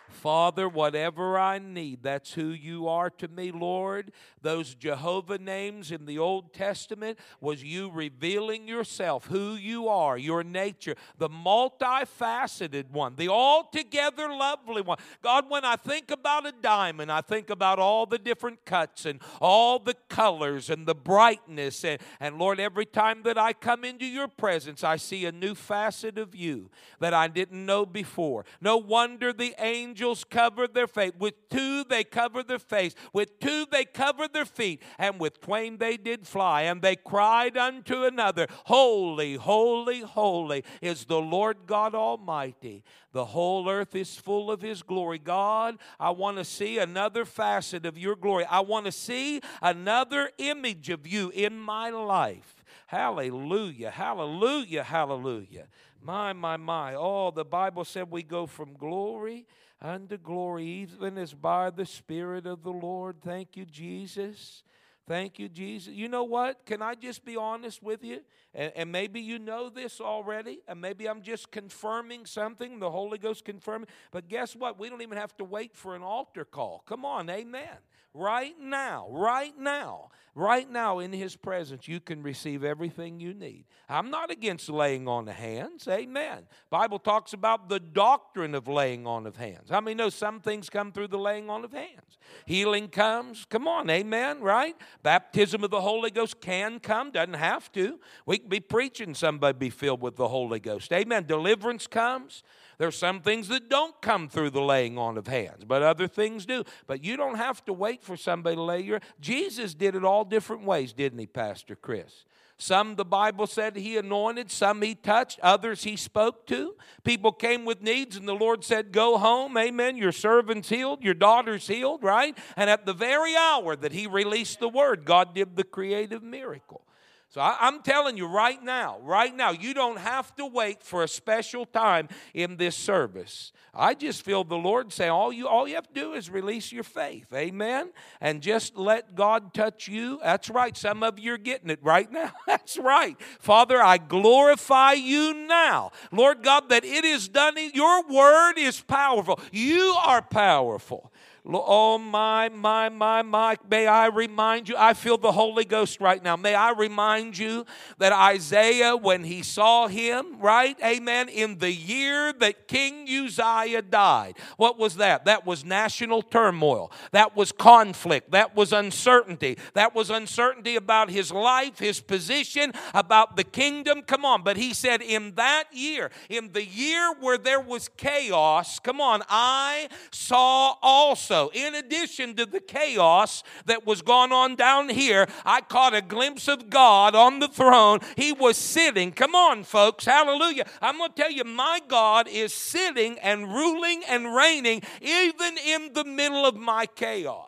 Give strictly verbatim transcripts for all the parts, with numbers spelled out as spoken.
Father, whatever I need, that's who you are to me, Lord. Those Jehovah names in the Old Testament was you revealing yourself, who you are, your nature, the multifaceted one, the altogether lovely one. God, when I think about a diamond, I think about all the different cuts and all the colors and the brightness. And, and Lord, every time that I come into your presence, I see a new facet of you that I didn't know before. No wonder the angels covered their face. With two they covered their face. With two they covered their feet. And with twain they did fly. And they cried unto another, Holy, holy, holy is the Lord God Almighty. The whole earth is full of His glory. God, I want to see another facet of your glory. I want to see another image of you in my life. Hallelujah, hallelujah, hallelujah. My, my, my. Oh, the Bible said we go from glory unto glory, even as by the Spirit of the Lord. Thank you, Jesus. Thank you, Jesus. You know what? Can I just be honest with you? And, and maybe you know this already, and maybe I'm just confirming something, the Holy Ghost confirming. But guess what? We don't even have to wait for an altar call. Come on, amen. Right now, right now, right now in His presence, you can receive everything you need. I'm not against laying on of hands, amen. Bible talks about the doctrine of laying on of hands. How many know some things come through the laying on of hands? Healing comes, come on, amen, right? Baptism of the Holy Ghost can come, doesn't have to. We can be preaching, somebody be filled with the Holy Ghost, amen. Deliverance comes. There's some things that don't come through the laying on of hands, but other things do. But you don't have to wait for somebody to lay your... Jesus did it all different ways, didn't He, Pastor Chris? Some, the Bible said, He anointed. Some He touched. Others He spoke to. People came with needs, and the Lord said, go home. Amen. Your servant's healed. Your daughter's healed, right? And at the very hour that He released the word, God did the creative miracle. So I, I'm telling you right now, right now, you don't have to wait for a special time in this service. I just feel the Lord say, all you, all you have to do is release your faith, amen? And just let God touch you. That's right, some of you are getting it right now. That's right. Father, I glorify you now. Lord God, that it is done. Your word is powerful. You are powerful. Oh, my, my, my, my. May I remind you, I feel the Holy Ghost right now. May I remind you that Isaiah, when he saw him, right, amen, in the year that King Uzziah died. What was that? That was national turmoil. That was conflict. That was uncertainty. That was uncertainty about his life, his position, about the kingdom. Come on, but he said in that year, in the year where there was chaos, come on, I saw also, in addition to the chaos that was going on down here, I caught a glimpse of God on the throne. He was sitting. Come on, folks. Hallelujah. I'm going to tell you, my God is sitting and ruling and reigning even in the middle of my chaos.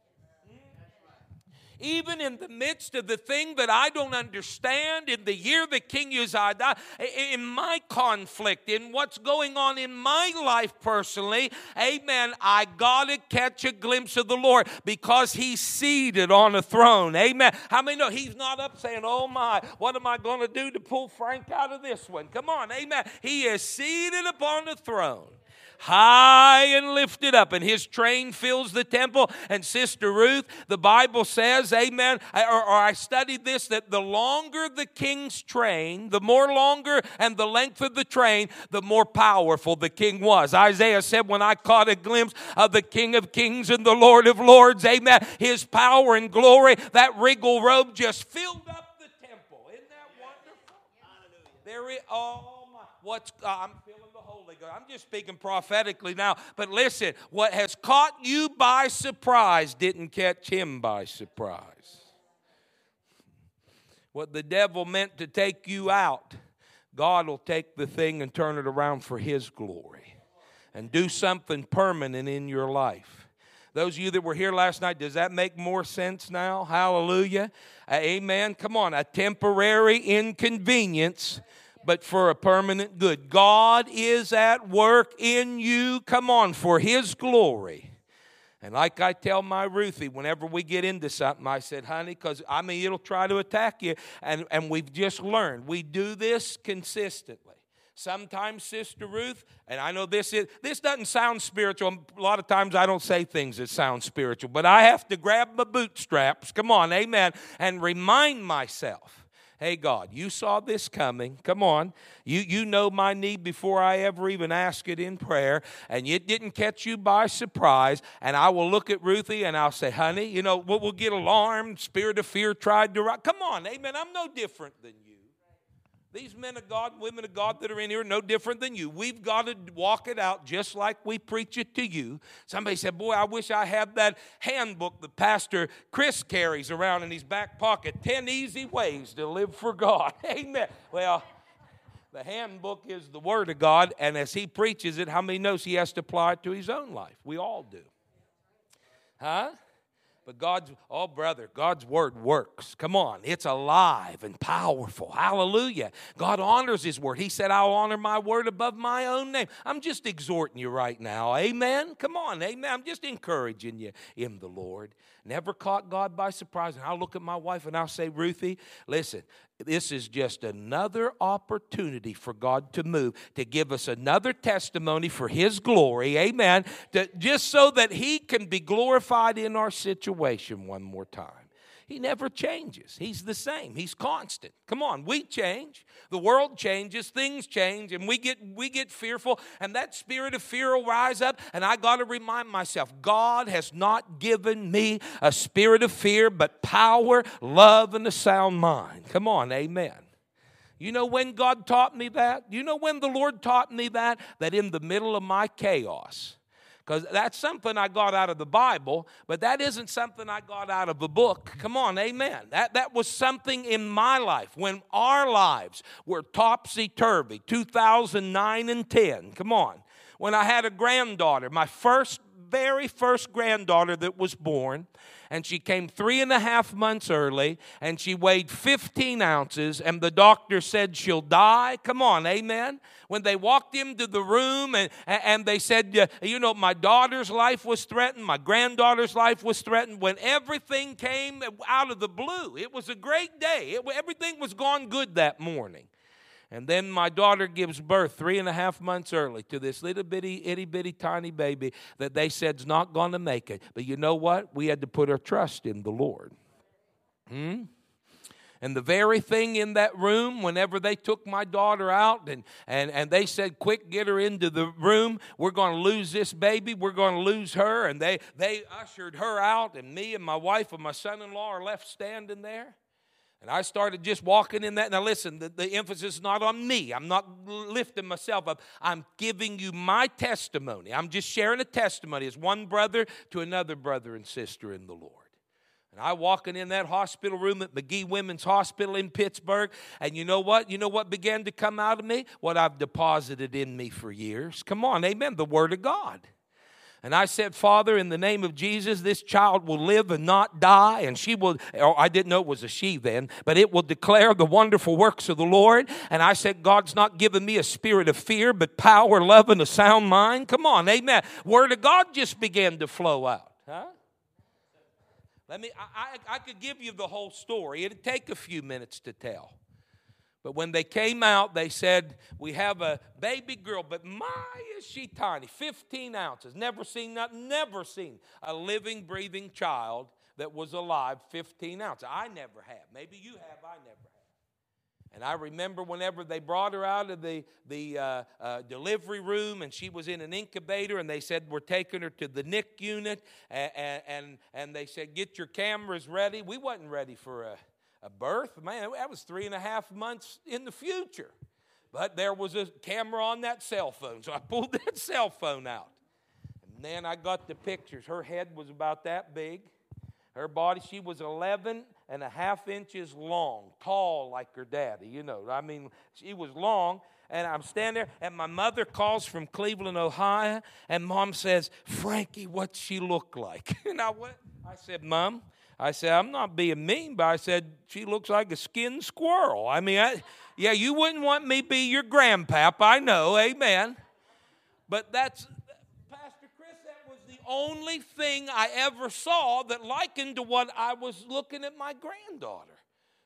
Even in the midst of the thing that I don't understand, in the year that King Uzziah died, in my conflict, in what's going on in my life personally, amen, I got to catch a glimpse of the Lord because He's seated on a throne, amen. How many know He's not up saying, oh my, what am I going to do to pull Frank out of this one? Come on, amen. He is seated upon the throne, high and lifted up, and His train fills the temple. And Sister Ruth, the Bible says, amen, or, or I studied this, that the longer the king's train, the more longer and the length of the train, the more powerful the king was. Isaiah said, when I caught a glimpse of the King of Kings and the Lord of Lords, amen, His power and glory, that regal robe just filled up the temple. Isn't that wonderful? Hallelujah. There is, oh my, what's, uh, I'm feeling Holy Ghost. I'm just speaking prophetically now. But listen, what has caught you by surprise didn't catch Him by surprise. What the devil meant to take you out, God will take the thing and turn it around for His glory and do something permanent in your life. Those of you that were here last night, does that make more sense now? Hallelujah. Amen. Come on, a temporary inconvenience, but for a permanent good. God is at work in you, come on, for His glory. And like I tell my Ruthie, whenever we get into something, I said, honey, because, I mean, it'll try to attack you. And, and we've just learned, we do this consistently. Sometimes, Sister Ruth, and I know this is this doesn't sound spiritual. A lot of times I don't say things that sound spiritual, but I have to grab my bootstraps, come on, amen, and remind myself, hey, God, you saw this coming. Come on. You, you know my need before I ever even ask it in prayer, and it didn't catch you by surprise. And I will look at Ruthie, and I'll say, honey, you know, we'll, we'll get alarmed. Spirit of fear tried to rise. Come on, amen. I'm no different than you. These men of God, women of God that are in here are no different than you. We've got to walk it out just like we preach it to you. Somebody said, boy, I wish I had that handbook that Pastor Chris carries around in his back pocket. Ten easy ways to live for God. Amen. Well, the handbook is the Word of God, and as he preaches it, how many knows he has to apply it to his own life? We all do. Huh? But God's, oh brother, God's word works. Come on, it's alive and powerful. Hallelujah. God honors his word. He said, I'll honor my word above my own name. I'm just exhorting you right now. Amen. Come on, amen. I'm just encouraging you in the Lord. Never caught God by surprise. And I'll look at my wife and I'll say, Ruthie, listen, this is just another opportunity for God to move, to give us another testimony for his glory, amen, to, just so that he can be glorified in our situation one more time. He never changes. He's the same. He's constant. Come on, we change. The world changes. Things change, and we get we get fearful, and that spirit of fear will rise up, and I got to remind myself, God has not given me a spirit of fear, but power, love, and a sound mind. Come on, amen. You know when God taught me that? You know when the Lord taught me that? That in the middle of my chaos, because that's something I got out of the Bible, but that isn't something I got out of a book. Come on, amen. That, that was something in my life when our lives were topsy-turvy, two thousand nine and ten. Come on. When I had a granddaughter, my first, very first granddaughter that was born, and she came three and a half months early, and she weighed fifteen ounces, and the doctor said she'll die. Come on, amen. When they walked into the room, and, and they said, you know, my daughter's life was threatened, my granddaughter's life was threatened, when everything came out of the blue, it was a great day. It, everything was gone good that morning. And then my daughter gives birth three and a half months early to this little bitty, itty bitty, tiny baby that they said's not going to make it. But you know what? We had to put our trust in the Lord. Hmm? And the very thing in that room, whenever they took my daughter out and, and, and they said, quick, get her into the room. We're going to lose this baby. We're going to lose her. And they, they ushered her out, and me and my wife and my son-in-law are left standing there. And I started just walking in that. Now listen, the, the emphasis is not on me. I'm not lifting myself up. I'm giving you my testimony. I'm just sharing a testimony as one brother to another brother and sister in the Lord. And I walking in that hospital room at McGee Women's Hospital in Pittsburgh, and you know what? You know what began to come out of me? What I've deposited in me for years. Come on, amen, the Word of God. And I said, Father, in the name of Jesus, this child will live and not die. And she will, or I didn't know it was a she then, but it will declare the wonderful works of the Lord. And I said, God's not given me a spirit of fear, but power, love, and a sound mind. Come on, amen. Word of God just began to flow out. Huh? Let me, I, I, I could give you the whole story. It'd take a few minutes to tell. But when they came out, they said, we have a baby girl, but my, is she tiny, fifteen ounces. Never seen nothing, never seen a living, breathing child that was alive, fifteen ounces. I never have. Maybe you have, I never have. And I remember whenever they brought her out of the, the uh, uh, delivery room, and she was in an incubator, and they said, we're taking her to the N I C U unit, and, and, and they said, get your cameras ready. We wasn't ready for a... A birth, man, that was three and a half months in the future. But there was a camera on that cell phone, so I pulled that cell phone out. And then I got the pictures. Her head was about that big. Her body, she was eleven and a half inches long, tall like her daddy, you know. I mean, she was long. And I'm standing there, and my mother calls from Cleveland, Ohio, and Mom says, Frankie, what's she look like? And I went, I said, Mom, I said, I'm not being mean, but I said, she looks like a skinned squirrel. I mean, I, yeah, you wouldn't want me be your grandpap, I know, amen. But that's, Pastor Chris, that was the only thing I ever saw that likened to what I was looking at my granddaughter.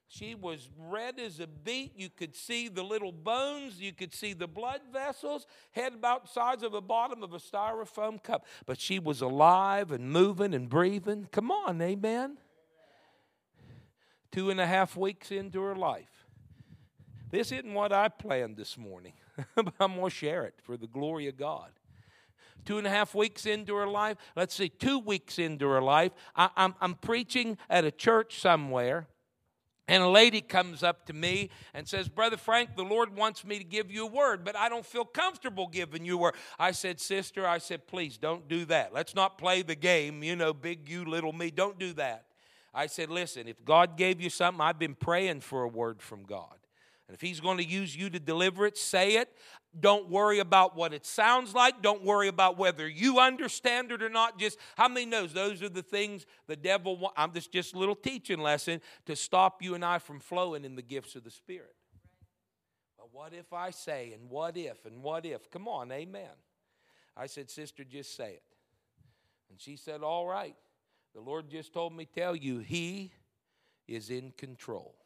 She was red as a beet. You could see the little bones. You could see the blood vessels. Head about the size of the bottom of a styrofoam cup. But she was alive and moving and breathing. Come on, amen. Two and a half weeks into her life. This isn't what I planned this morning. But I'm going to share it for the glory of God. Two and a half weeks into her life. Let's see, two weeks into her life. I, I'm, I'm preaching at a church somewhere. And a lady comes up to me and says, Brother Frank, the Lord wants me to give you a word, but I don't feel comfortable giving you a word. I said, Sister, I said, please don't do that. Let's not play the game, you know, big you, little me. Don't do that. I said, listen, if God gave you something, I've been praying for a word from God. And if He's going to use you to deliver it, say it. Don't worry about what it sounds like. Don't worry about whether you understand it or not. Just, how many knows those are the things the devil wants? I'm just, just a little teaching lesson to stop you and I from flowing in the gifts of the Spirit. But what if I say, and what if, and what if? Come on, amen. I said, Sister, just say it. And she said, all right. The Lord just told me tell you, He is in control.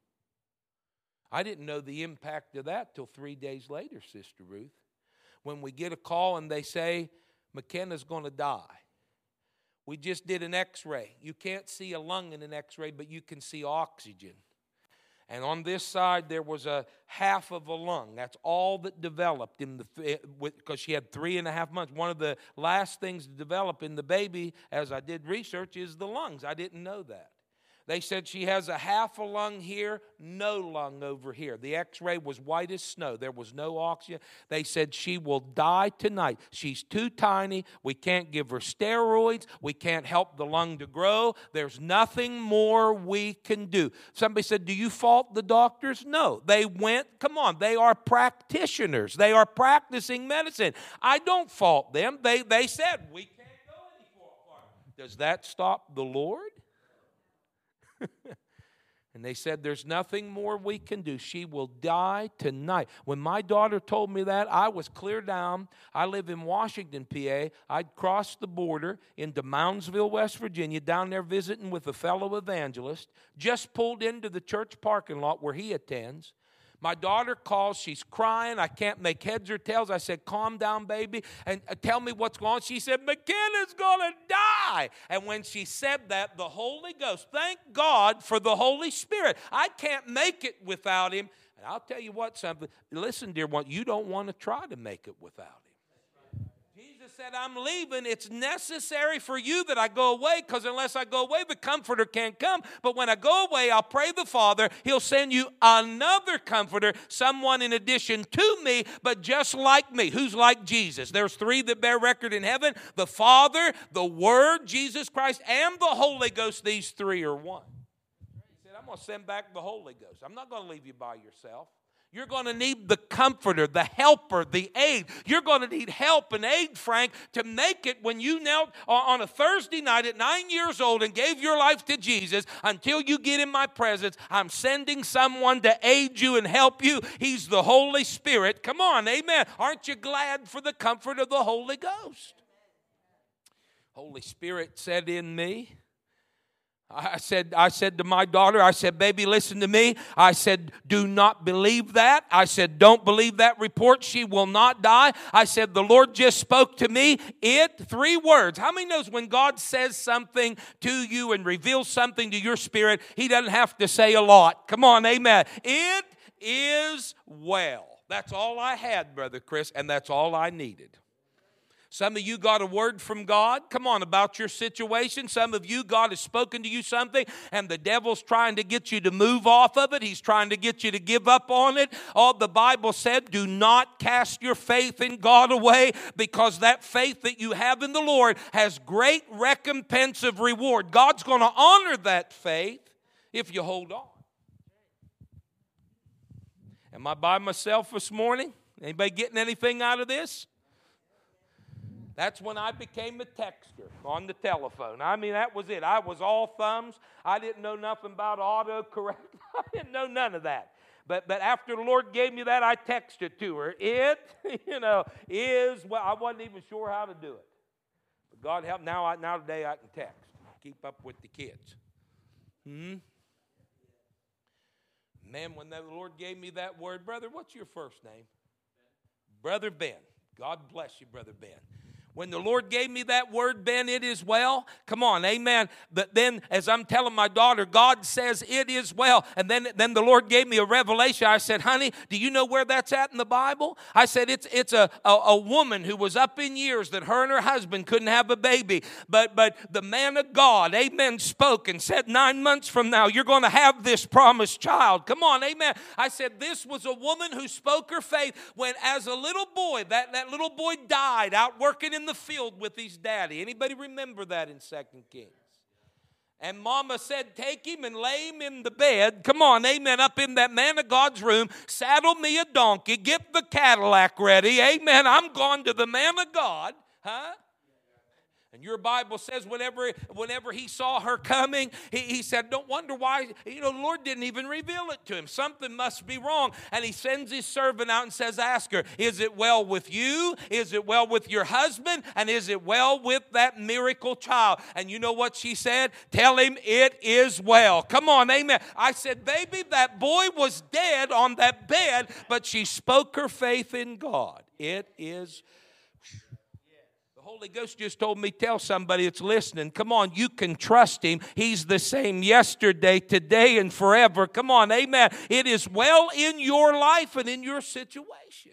I didn't know the impact of that till three days later, Sister Ruth. When we get a call and they say, McKenna's going to die. We just did an x-ray. You can't see a lung in an x-ray, but you can see oxygen. And on this side, there was a half of a lung. That's all that developed in the because she had three and a half months. One of the last things to develop in the baby, as I did research, is the lungs. I didn't know that. They said she has a half a lung here, no lung over here. The x-ray was white as snow. There was no oxygen. They said she will die tonight. She's too tiny. We can't give her steroids. We can't help the lung to grow. There's nothing more we can do. Somebody said, do you fault the doctors? No. They went, come on, they are practitioners. They are practicing medicine. I don't fault them. They, they said, we can't go any farther. Does that stop the Lord? And they said, there's nothing more we can do. She will die tonight. When my daughter told me that, I was clear down. I live in Washington, P A. I'd crossed the border into Moundsville, West Virginia, down there visiting with a fellow evangelist. Just pulled into the church parking lot where he attends. My daughter calls. She's crying. I can't make heads or tails. I said, calm down, baby, and uh, tell me what's going on. She said, McKenna's going to die. And when she said that, the Holy Ghost, thank God for the Holy Spirit. I can't make it without Him. And I'll tell you what, something. Listen, dear one, you don't want to try to make it without Him. Jesus said, I'm leaving. It's necessary for you that I go away, because unless I go away, the Comforter can't come. But when I go away, I'll pray the Father. He'll send you another Comforter, someone in addition to me, but just like me. Who's like Jesus? There's three that bear record in heaven: the Father, the Word, Jesus Christ, and the Holy Ghost. These three are one. He said, I'm going to send back the Holy Ghost. I'm not going to leave you by yourself. You're going to need the Comforter, the helper, the aid. You're going to need help and aid, Frank, to make it when you knelt on a Thursday night at nine years old and gave your life to Jesus. Until you get in my presence, I'm sending someone to aid you and help you. He's the Holy Spirit. Come on, amen. Aren't you glad for the comfort of the Holy Ghost? Holy Spirit said in me, I said, I said to my daughter, I said, baby, listen to me. I said, do not believe that. I said, don't believe that report. She will not die. I said, the Lord just spoke to me. It, three words. How many knows when God says something to you and reveals something to your spirit, He doesn't have to say a lot. Come on, amen. It is well. That's all I had, Brother Chris, and that's all I needed. Some of you got a word from God, come on, about your situation. Some of you, God has spoken to you something, and the devil's trying to get you to move off of it. He's trying to get you to give up on it. All the Bible said, do not cast your faith in God away, because that faith that you have in the Lord has great recompense of reward. God's going to honor that faith if you hold on. Am I by myself this morning? Anybody getting anything out of this? That's when I became a texter on the telephone. I mean, that was it. I was all thumbs. I didn't know nothing about autocorrect. I didn't know none of that. But but after the Lord gave me that, I texted to her. It, you know, is, well, I wasn't even sure how to do it. But God help, now, I, now today I can text. Keep up with the kids. Hmm? Man, when the Lord gave me that word, brother, what's your first name? Brother Ben. God bless you, Brother Ben. When the Lord gave me that word, Ben, it is well. Come on, amen. But then as I'm telling my daughter, God says it is well. And then, then the Lord gave me a revelation. I said, honey, do you know where that's at in the Bible? I said, it's it's a, a, a woman who was up in years that her and her husband couldn't have a baby. But, but the man of God, amen, spoke and said nine months from now, you're going to have this promised child. Come on, amen. I said, this was a woman who spoke her faith when as a little boy, that, that little boy died out working in the field with his daddy. Anybody remember that in Second Kings? And mama said, take him and lay him in the bed. Come on, amen, up in that man of God's room. Saddle me a donkey. Get the Cadillac ready. Amen. I'm gone to the man of God. Huh? And your Bible says whenever, whenever he saw her coming, he, he said, don't wonder why, you know, the Lord didn't even reveal it to him. Something must be wrong. And he sends his servant out and says, ask her, is it well with you? Is it well with your husband? And is it well with that miracle child? And you know what she said? Tell him it is well. Come on, amen. I said, baby, that boy was dead on that bed, but she spoke her faith in God. It is Holy Ghost just told me, tell somebody that's listening, come on, you can trust him. He's the same yesterday, today, and forever. Come on, amen. It is well in your life and in your situation.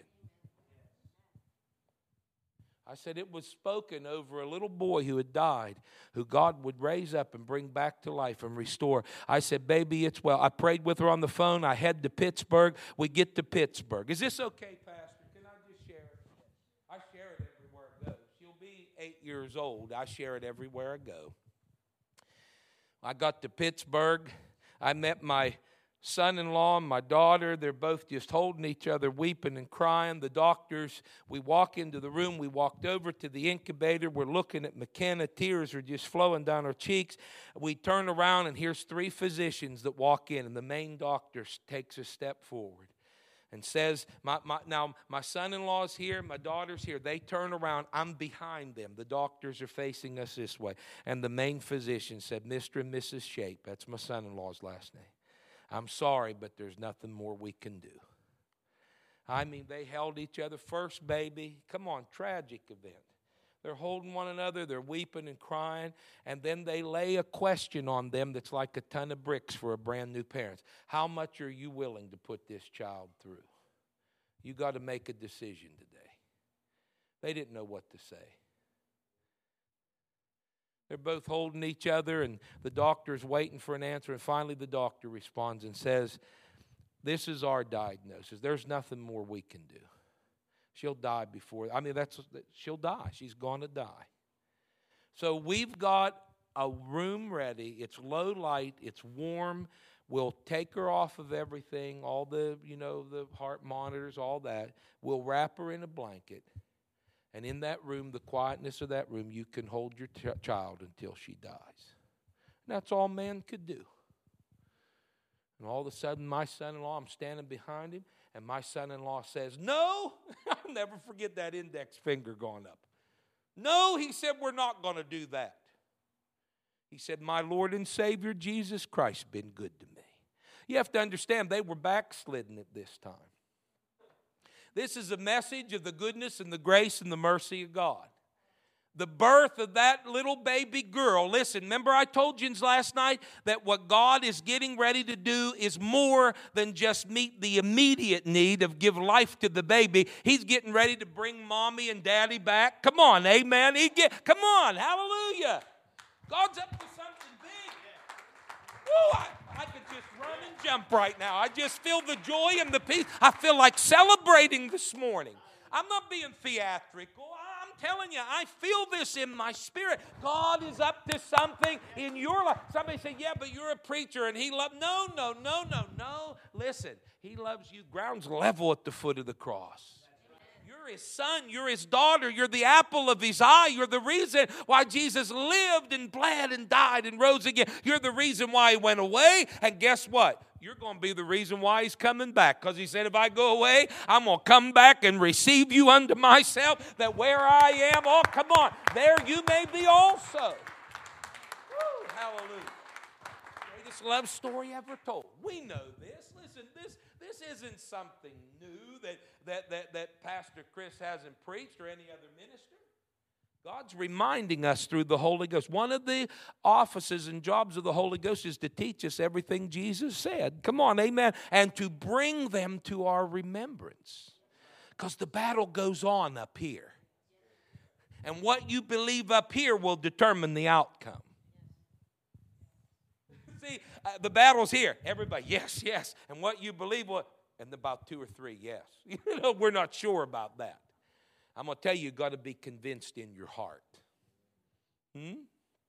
I said it was spoken over a little boy who had died, who God would raise up and bring back to life and restore. I said, baby, it's well. I prayed with her on the phone. I head to Pittsburgh. We get to Pittsburgh. Is this okay, Pastor? Can I just share it? I share it everywhere I go. She'll be eight years old. I share it everywhere I go. I got to Pittsburgh. I met my son-in-law and my daughter. They're both just holding each other, weeping and crying. The doctors, we walk into the room. We walked over to the incubator. We're looking at McKenna. Tears are just flowing down our cheeks. We turn around, and here's three physicians that walk in, and the main doctor takes a step forward and says, my, my, now my son-in-law's here, my daughter's here. They turn around. I'm behind them. The doctors are facing us this way. And the main physician said, Mister and Missus Shape, that's my son-in-law's last name, I'm sorry, but there's nothing more we can do. I mean, they held each other. First baby. Come on, tragic event. They're holding one another. They're weeping and crying. And then they lay a question on them that's like a ton of bricks for a brand new parent. How much are you willing to put this child through? You got to make a decision today. They didn't know what to say. They're both holding each other, and the doctor's waiting for an answer. And finally, the doctor responds and says, this is our diagnosis. There's nothing more we can do. She'll die before. I mean, that's she'll die. She's going to die. So we've got a room ready. It's low light. It's warm. We'll take her off of everything, all the, you know, the heart monitors, all that. We'll wrap her in a blanket. And in that room, the quietness of that room, you can hold your ch- child until she dies. And that's all man could do. And all of a sudden, my son-in-law, I'm standing behind him, and my son-in-law says, no. I'll never forget that index finger going up. No, he said, we're not going to do that. He said, my Lord and Savior, Jesus Christ, has been good to me. You have to understand, they were backslidden at this time. This is a message of the goodness and the grace and the mercy of God. The birth of that little baby girl. Listen, remember I told you last night that what God is getting ready to do is more than just meet the immediate need of give life to the baby. He's getting ready to bring mommy and daddy back. Come on, amen. He get, come on, hallelujah. God's up to something big. Woo, I, I could just run and jump right now. I just feel the joy and the peace. I feel like celebrating this morning. I'm not being theatrical. I'm telling you, I feel this in my spirit. God is up to something in your life. Somebody say, yeah, but you're a preacher and he loves. No, no, no, no, no. Listen, he loves you. Ground's level at the foot of the cross. You're his son. You're his daughter. You're the apple of his eye. You're the reason why Jesus lived and bled and died and rose again. You're the reason why he went away. And guess what? You're going to be the reason why he's coming back. Because he said, if I go away, I'm going to come back and receive you unto myself. That where I am, oh, come on, there you may be also. Woo, hallelujah. greatest love story ever told. We know this. Listen, this, this isn't something new that, that, that, that Pastor Chris hasn't preached or any other minister. God's reminding us through the Holy Ghost. One of the offices and jobs of the Holy Ghost is to teach us everything Jesus said. Come on, amen. And to bring them to our remembrance. Because the battle goes on up here. And what you believe up here will determine the outcome. See, uh, the battle's here. Everybody, yes, yes. And what you believe, what? And about two or three, yes. You know, we're not sure about that. I'm going to tell you, you've got to be convinced in your heart. Hmm?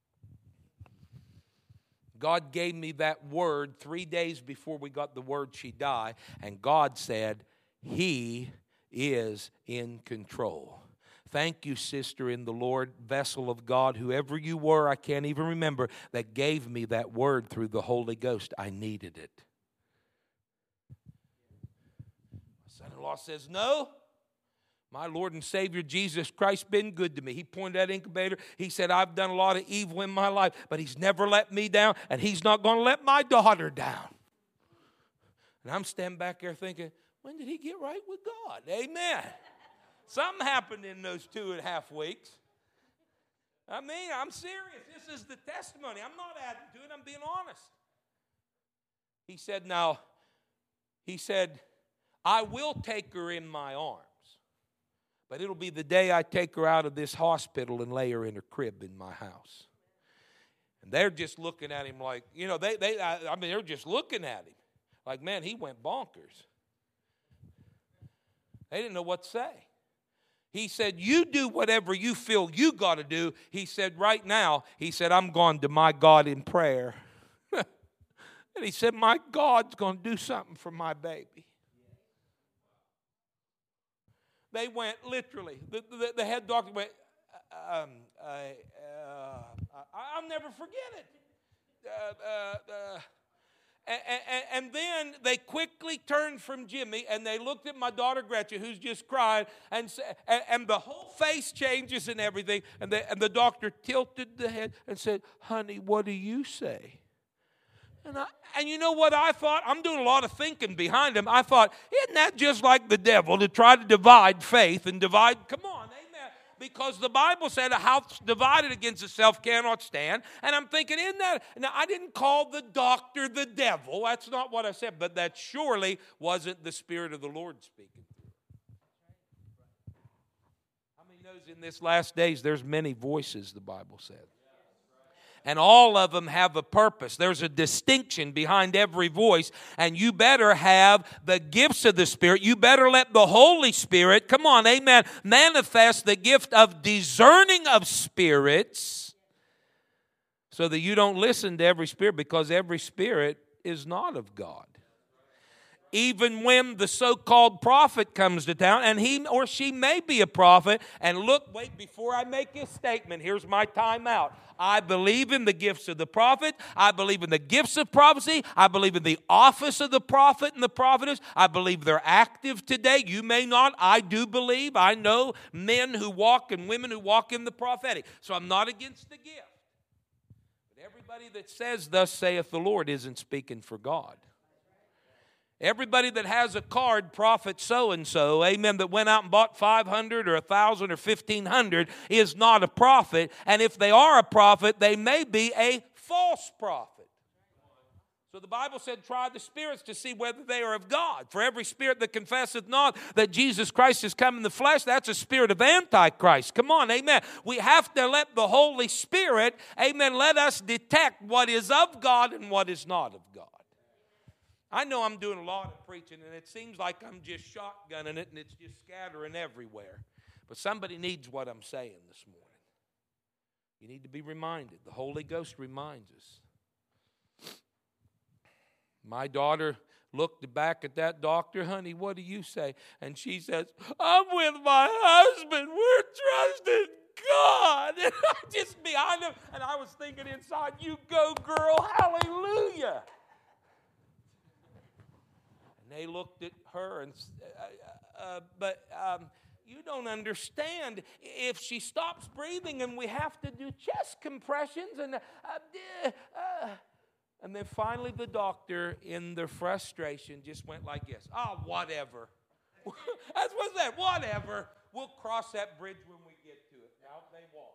God gave me that word three days before we got the word she died. And God said, He is in control. Thank you, sister in the Lord, vessel of God, whoever you were, I can't even remember, that gave me that word through the Holy Ghost. I needed it. My son-in-law says, no, my Lord and Savior Jesus Christ been good to me. He pointed at that incubator. He said, I've done a lot of evil in my life, but He's never let me down, and He's not going to let my daughter down. And I'm standing back there thinking, when did he get right with God? Amen. Something happened in those two and a half weeks. I mean, I'm serious. This is the testimony. I'm not adding to it. I'm being honest. He said, now, he said, I will take her in my arms. But it'll be the day I take her out of this hospital and lay her in her crib in my house. And they're just looking at him like, you know, they, they I, I mean, they're just looking at him. Like, man, he went bonkers. They didn't know what to say. He said, you do whatever you feel you got to do. He said, right now, he said, I'm going to my God in prayer. And he said, my God's going to do something for my baby. They went literally. The, the, the head doctor went, um, uh, uh, I'll never forget it. Uh, uh, uh, and, and, and then they quickly turned from Jimmy and they looked at my daughter Gretchen, who's just crying, and, and, and the whole face changes and everything. And the, and the doctor tilted the head and said, honey, what do you say? And, I, and you know what I thought? I'm doing a lot of thinking behind him. I thought, isn't that just like the devil to try to divide faith and divide? Come on, amen. Because the Bible said a house divided against itself cannot stand. And I'm thinking, isn't that? Now, I didn't call the doctor the devil. That's not what I said. But that surely wasn't the Spirit of the Lord speaking. How many knows in this last days there's many voices, the Bible said. And all of them have a purpose. There's a distinction behind every voice. And you better have the gifts of the Spirit. You better let the Holy Spirit, come on, amen, manifest the gift of discerning of spirits so that you don't listen to every spirit, because every spirit is not of God. Even when the so-called prophet comes to town, and he or she may be a prophet, and look, wait, before I make a statement, here's my time out. I believe in the gifts of the prophet. I believe in the gifts of prophecy. I believe in the office of the prophet and the prophetess. I believe they're active today. You may not. I do believe. I know men who walk and women who walk in the prophetic. So I'm not against the gift. But everybody that says, thus saith the Lord, isn't speaking for God. Everybody that has a card, prophet so-and-so, amen, that went out and bought five hundred or one thousand or fifteen hundred is not a prophet. And if they are a prophet, they may be a false prophet. So the Bible said, try the spirits to see whether they are of God. For every spirit that confesseth not that Jesus Christ has come in the flesh, that's a spirit of Antichrist. Come on, amen. We have to let the Holy Spirit, amen, let us detect what is of God and what is not of God. I know I'm doing a lot of preaching, and it seems like I'm just shotgunning it, and it's just scattering everywhere. But somebody needs what I'm saying this morning. You need to be reminded. The Holy Ghost reminds us. My daughter looked back at that doctor, honey, what do you say? And she says, I'm with my husband. We're trusting God. And I just behind him, and I was thinking inside, you go, girl, hallelujah. And they looked at her, and uh, uh, but um, you don't understand. If she stops breathing and we have to do chest compressions, and uh, uh, And then finally the doctor, in their frustration, just went like this. Oh, whatever. That's what's that, whatever. We'll cross that bridge when we get to it. Out they walk.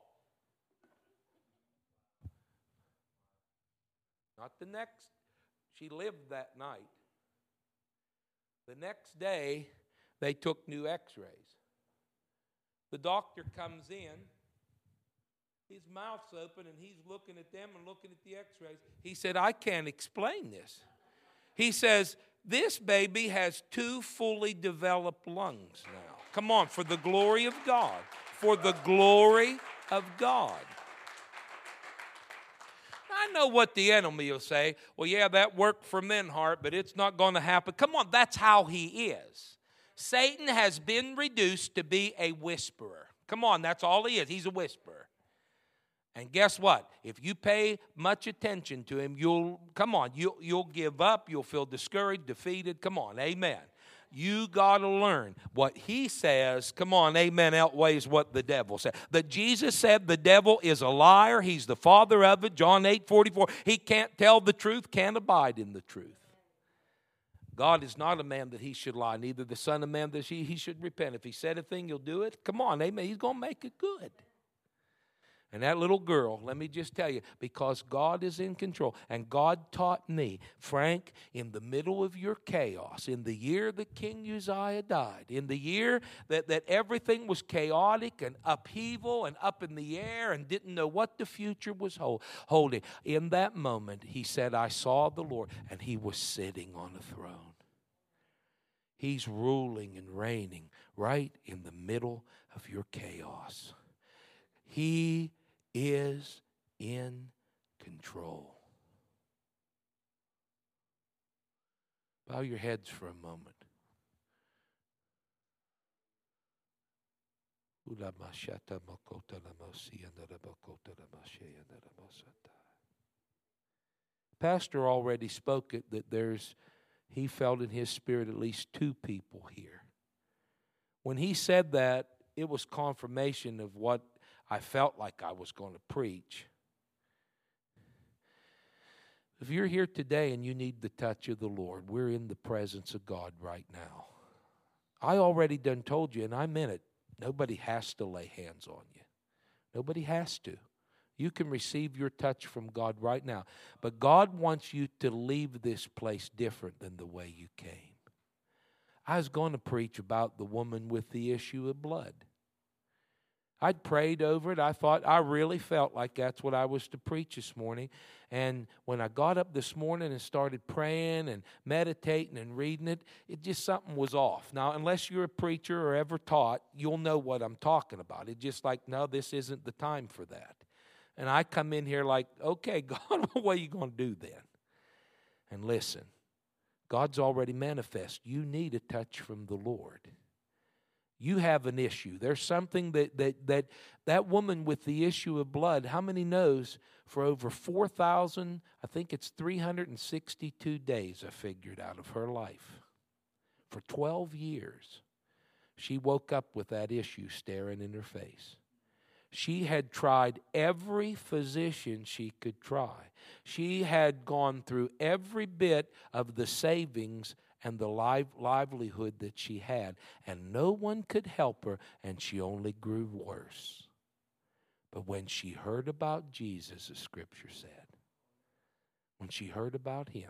Not the next. She lived that night. The next day, they took new x-rays. The doctor comes in. His mouth's open, and he's looking at them and looking at the x-rays. He said, I can't explain this. He says, this baby has two fully developed lungs now. Come on, for the glory of God. For the glory of God. I know what the enemy will say. Well, yeah, that worked for Menhart, but it's not going to happen. Come on, that's how he is. Satan has been reduced to be a whisperer. Come on, that's all he is. He's a whisperer. And guess what? If you pay much attention to him, you'll, come on, you'll, you'll give up. You'll feel discouraged, defeated. Come on, amen. You got to learn what he says, come on, amen, outweighs what the devil said. That Jesus said the devil is a liar. He's the father of it. John eight forty-four. He can't tell the truth, can't abide in the truth. God is not a man that he should lie, neither the son of man that he, he should repent. If he said a thing, he'll do it. Come on, amen. He's going to make it good. And that little girl, let me just tell you, because God is in control, and God taught me, Frank, in the middle of your chaos, in the year that King Uzziah died, in the year that, that everything was chaotic and upheaval and up in the air and didn't know what the future was hold, holding, in that moment, he said, I saw the Lord, and he was sitting on a throne. He's ruling and reigning right in the middle of your chaos. He is in control. Bow your heads for a moment. Pastor already spoke it that there's, he felt in his spirit at least two people here. When he said that, it was confirmation of what I felt like I was going to preach. If you're here today and you need the touch of the Lord, we're in the presence of God right now. I already done told you, and I meant it, nobody has to lay hands on you. Nobody has to. You can receive your touch from God right now. But God wants you to leave this place different than the way you came. I was going to preach about the woman with the issue of blood. I'd prayed over it. I thought, I really felt like that's what I was to preach this morning. And when I got up this morning and started praying and meditating and reading it, it just something was off. Now, unless you're a preacher or ever taught, you'll know what I'm talking about. It's just like, no, this isn't the time for that. And I come in here like, okay, God, what are you going to do then? And listen, God's already manifest. You need a touch from the Lord. You have an issue. There's something that that that that woman with the issue of blood, how many knows for over four thousand, I think it's three hundred sixty-two days I figured out of her life. For twelve years, she woke up with that issue staring in her face. She had tried every physician she could try. She had gone through every bit of the savings and the live, livelihood that she had. And no one could help her, and she only grew worse. But when she heard about Jesus, the Scripture said, when she heard about Him,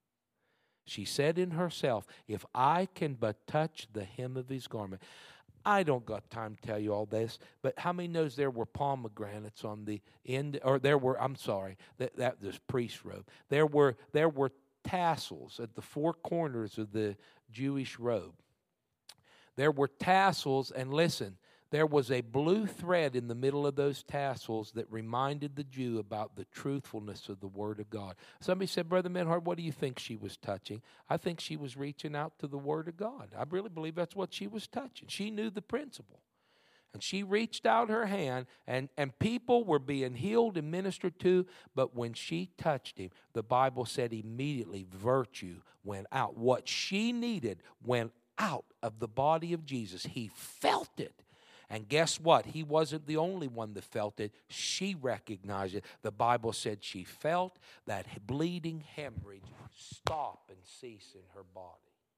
she said in herself, if I can but touch the hem of His garment. I don't got time to tell you all this, but how many knows there were pomegranates on the end, or there were, I'm sorry, that, that was priest's robe. There were, there were tassels at the four corners of the Jewish robe. There were tassels, and listen, there was a blue thread in the middle of those tassels that reminded the Jew about the truthfulness of the Word of God. Somebody said, Brother Menhart, what do you think she was touching? I think she was reaching out to the Word of God. I really believe that's what she was touching. She knew the principle. And she reached out her hand, and, and people were being healed and ministered to, but when she touched Him, the Bible said immediately virtue went out. What she needed went out of the body of Jesus. He felt it. And guess what? He wasn't the only one that felt it. She recognized it. The Bible said she felt that bleeding hemorrhage stop and cease in her body.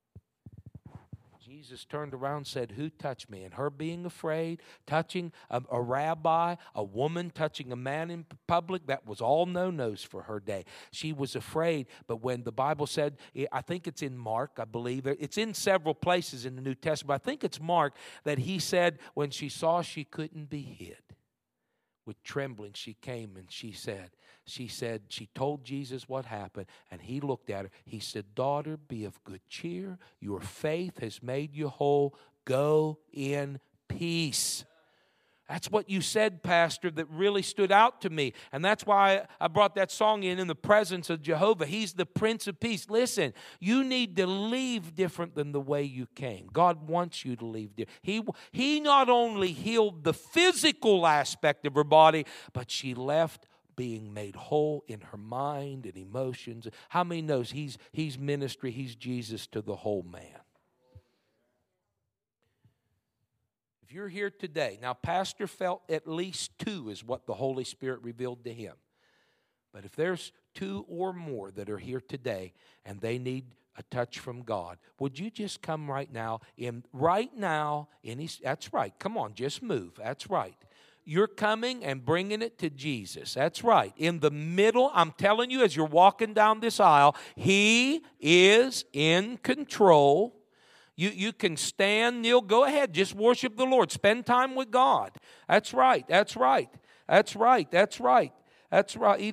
Jesus turned around and said, who touched me? And her being afraid, touching a, a rabbi, a woman touching a man in public, that was all no-nos for her day. She was afraid, but when the Bible said, I think it's in Mark, I believe, it's in several places in the New Testament, I think it's Mark, that he said when she saw she couldn't be hid, with trembling she came and she said, She said, she told Jesus what happened, and he looked at her. He said, daughter, be of good cheer. Your faith has made you whole. Go in peace. That's what you said, Pastor, that really stood out to me. And that's why I brought that song in, in the presence of Jehovah. He's the Prince of Peace. Listen, you need to leave different than the way you came. God wants you to leave different. He, he not only healed the physical aspect of her body, but she left being made whole in her mind and emotions. How many knows he's, he's ministry, he's Jesus to the whole man? If you're here today, now Pastor felt at least two is what the Holy Spirit revealed to him. But if there's two or more that are here today and they need a touch from God, would you just come right now? In right now, any, that's right. Come on, just move. That's right. You're coming and bringing it to Jesus. That's right. In the middle, I'm telling you, as you're walking down this aisle, He is in control. You, you can stand, kneel, go ahead. Just worship the Lord. Spend time with God. That's right. That's right. That's right. That's right. That's right.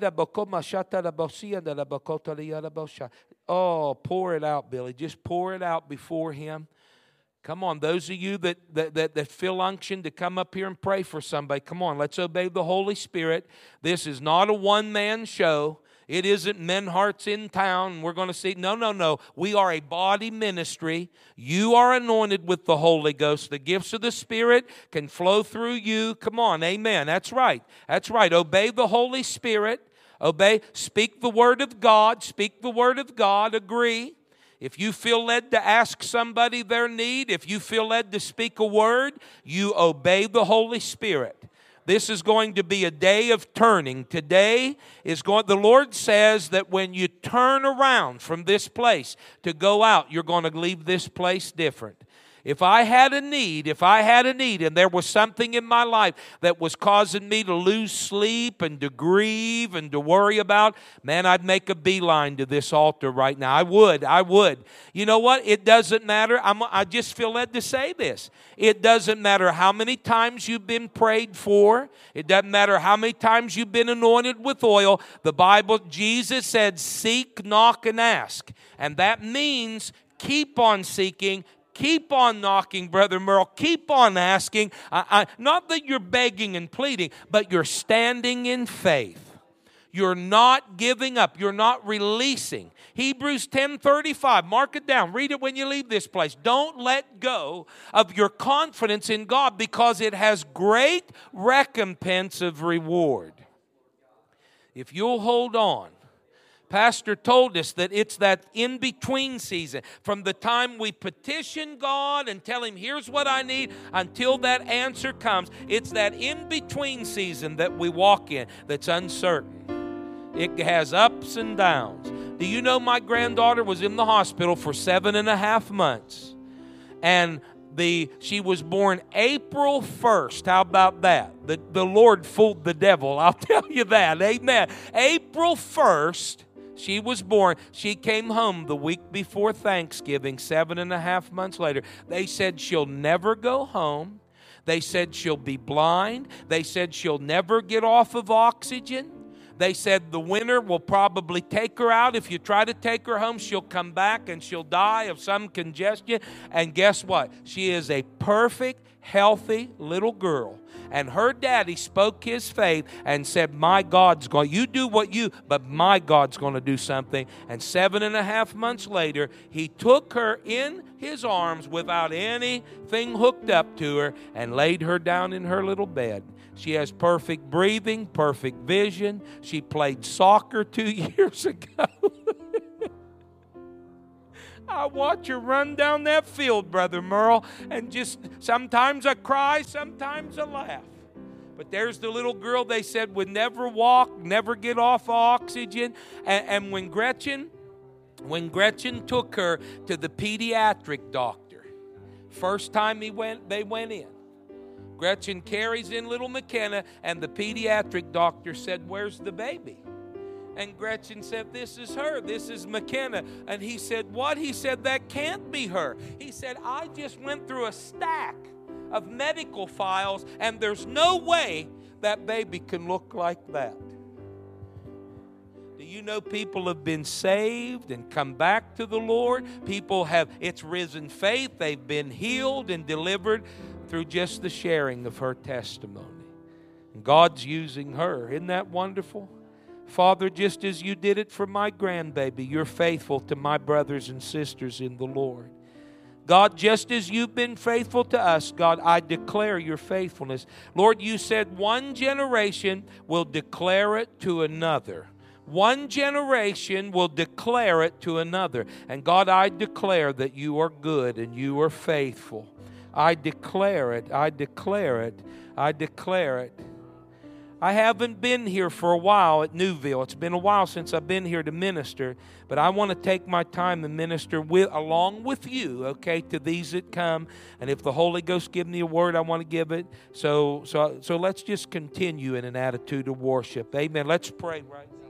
Oh, pour it out, Billy. Just pour it out before Him. Come on, those of you that, that, that, that feel unction to come up here and pray for somebody, come on, let's obey the Holy Spirit. This is not a one-man show. It isn't Men Hearts in Town. We're going to see. No, no, no. We are a body ministry. You are anointed with the Holy Ghost. The gifts of the Spirit can flow through you. Come on, amen. That's right. That's right. Obey the Holy Spirit. Obey. Speak the Word of God. Speak the Word of God. Agree. If you feel led to ask somebody their need, if you feel led to speak a word, you obey the Holy Spirit. This is going to be a day of turning. Today is going, the Lord says that when you turn around from this place to go out, you're going to leave this place different. If I had a need, if I had a need and there was something in my life that was causing me to lose sleep and to grieve and to worry about, man, I'd make a beeline to this altar right now. I would, I would. You know what? It doesn't matter. I'm, I just feel led to say this. It doesn't matter how many times you've been prayed for. It doesn't matter how many times you've been anointed with oil. The Bible, Jesus said, seek, knock, and ask. And that means keep on seeking. Keep on knocking, Brother Merle. Keep on asking. I, I, not that you're begging and pleading, but you're standing in faith. You're not giving up. You're not releasing. Hebrews ten thirty-five. Mark it down. Read it when you leave this place. Don't let go of your confidence in God because it has great recompense of reward. If you'll hold on. Pastor told us that it's that in-between season. From the time we petition God and tell Him, here's what I need, until that answer comes. It's that in-between season that we walk in that's uncertain. It has ups and downs. Do you know my granddaughter was in the hospital for seven and a half months? And the she was born April first. How about that? The, the Lord fooled the devil. I'll tell you that. Amen. April first. She was born. She came home the week before Thanksgiving, seven and a half months later. They said she'll never go home. They said she'll be blind. They said she'll never get off of oxygen. They said the winter will probably take her out. If you try to take her home, she'll come back and she'll die of some congestion. And guess what? She is a perfect, healthy little girl. And her daddy spoke his faith and said, my God's going, you do what you, but my God's going to do something. And seven and a half months later, he took her in his arms without anything hooked up to her and laid her down in her little bed. She has perfect breathing, perfect vision. She played soccer two years ago. I watch her run down that field, Brother Merle, and just sometimes I cry, sometimes I laugh. But there's the little girl they said would never walk, never get off oxygen. And, and when Gretchen, when Gretchen took her to the pediatric doctor, first time he went, they went in. Gretchen carries in little McKenna, and the pediatric doctor said, "Where's the baby?" And Gretchen said, "This is her. This is McKenna." And he said, "What?" He said, "That can't be her." He said, "I just went through a stack of medical files, and there's no way that baby can look like that." Do you know people have been saved and come back to the Lord? People have, it's risen faith. They've been healed and delivered through just the sharing of her testimony. And God's using her. Isn't that wonderful? Father, just as you did it for my grandbaby, you're faithful to my brothers and sisters in the Lord. God, just as you've been faithful to us, God, I declare your faithfulness. Lord, you said one generation will declare it to another. One generation will declare it to another. And God, I declare that you are good and you are faithful. I declare it. I declare it. I declare it. I haven't been here for a while at Newville. It's been a while since I've been here to minister, but I want to take my time and minister with, along with you, okay, to these that come. And if the Holy Ghost give me a word, I want to give it. So, so, so let's just continue in an attitude of worship. Amen. Let's pray right now.